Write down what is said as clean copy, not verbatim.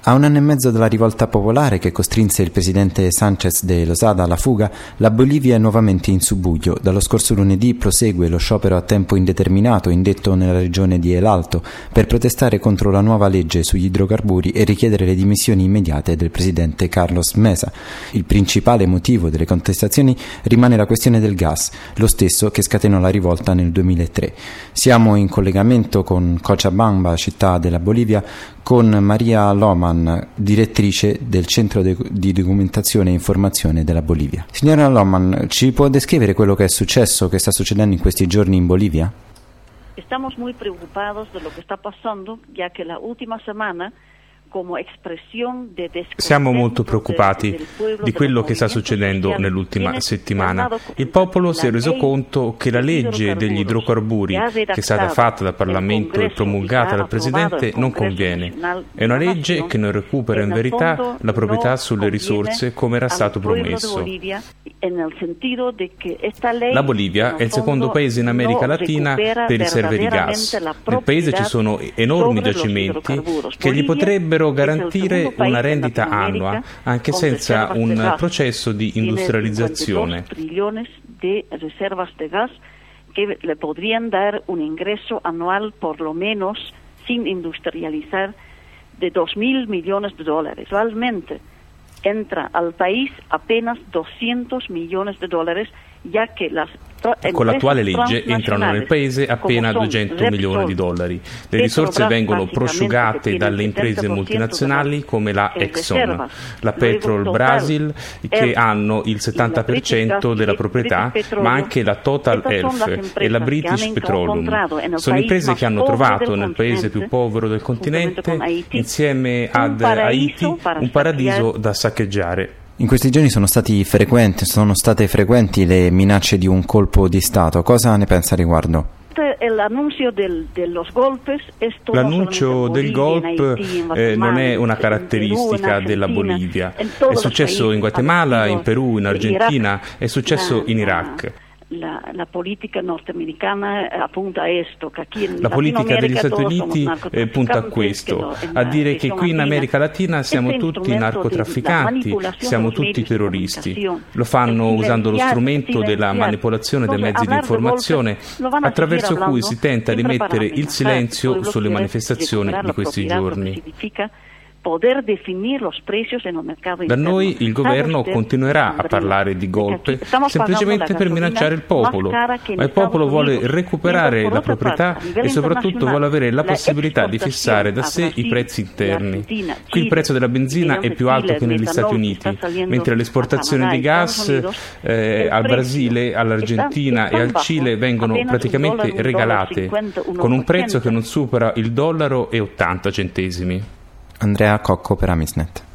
A un anno e mezzo dalla rivolta popolare che costrinse il presidente Sánchez de Lozada alla fuga, la Bolivia è nuovamente in subbuglio. Dallo scorso lunedì prosegue lo sciopero a tempo indeterminato indetto nella regione di El Alto per protestare contro la nuova legge sugli idrocarburi e richiedere le dimissioni immediate del presidente Carlos Mesa. Il principale motivo delle contestazioni rimane la questione del gas, lo stesso che scatenò la rivolta nel 2003. Siamo in collegamento con Cochabamba, città della Bolivia, con Maria Loman, direttrice del Centro di Documentazione e Informazione della Bolivia. Signora Loman, ci può descrivere quello che è successo, che sta succedendo in questi giorni in Bolivia? Estamos muy preocupados de lo que está pasando, ya que la última semana Siamo molto preoccupati di quello che sta succedendo nell'ultima settimana. Il popolo si è reso conto che la legge degli idrocarburi, che è stata fatta dal Parlamento e promulgata dal Presidente, non conviene. È una legge che non recupera in verità la proprietà sulle risorse come era stato promesso. La Bolivia è il secondo paese in America Latina per riserve di gas. Nel paese ci sono enormi giacimenti che gli potrebbero garantire una rendita annua anche senza un processo di industrializzazione. De reservas de gas que le podrían dar un ingreso anual por lo menos sin industrializar de $2.000 millones. Realmente entra al país apenas $200 millones, ya que con l'attuale legge entrano nel paese appena $200 milioni. Le risorse vengono prosciugate dalle imprese multinazionali come la Exxon, la Petrol Brasil, che hanno il 70% della proprietà, ma anche la Total Elf e la British Petroleum. Sono imprese che hanno trovato nel paese più povero del continente, insieme ad Haiti, un paradiso da saccheggiare. In questi giorni sono state frequenti le minacce di un colpo di Stato. Cosa ne pensa a riguardo? L'annuncio del golpe non è una caratteristica della Bolivia. È successo in Guatemala, in Perù, in Argentina, è successo in Iraq. La politica norteamericana appunta a questo, che qui in la politica degli Stati Uniti punta a questo, a dire che qui in America Latina siamo tutti narcotrafficanti, siamo tutti terroristi. Lo fanno usando lo strumento della manipolazione dei mezzi di informazione, attraverso cui si tenta di mettere il silenzio sulle manifestazioni di questi giorni. Da noi il governo continuerà a parlare di golpe semplicemente per minacciare il popolo, ma il popolo vuole recuperare la proprietà e soprattutto vuole avere la possibilità di fissare da sé i prezzi interni. Qui il prezzo della benzina è più alto che negli Stati Uniti, mentre le esportazioni di gas al Brasile, all'Argentina e al Cile vengono praticamente regalate, con un prezzo che non supera il $1,80. Andrea Cocco per Amisnet.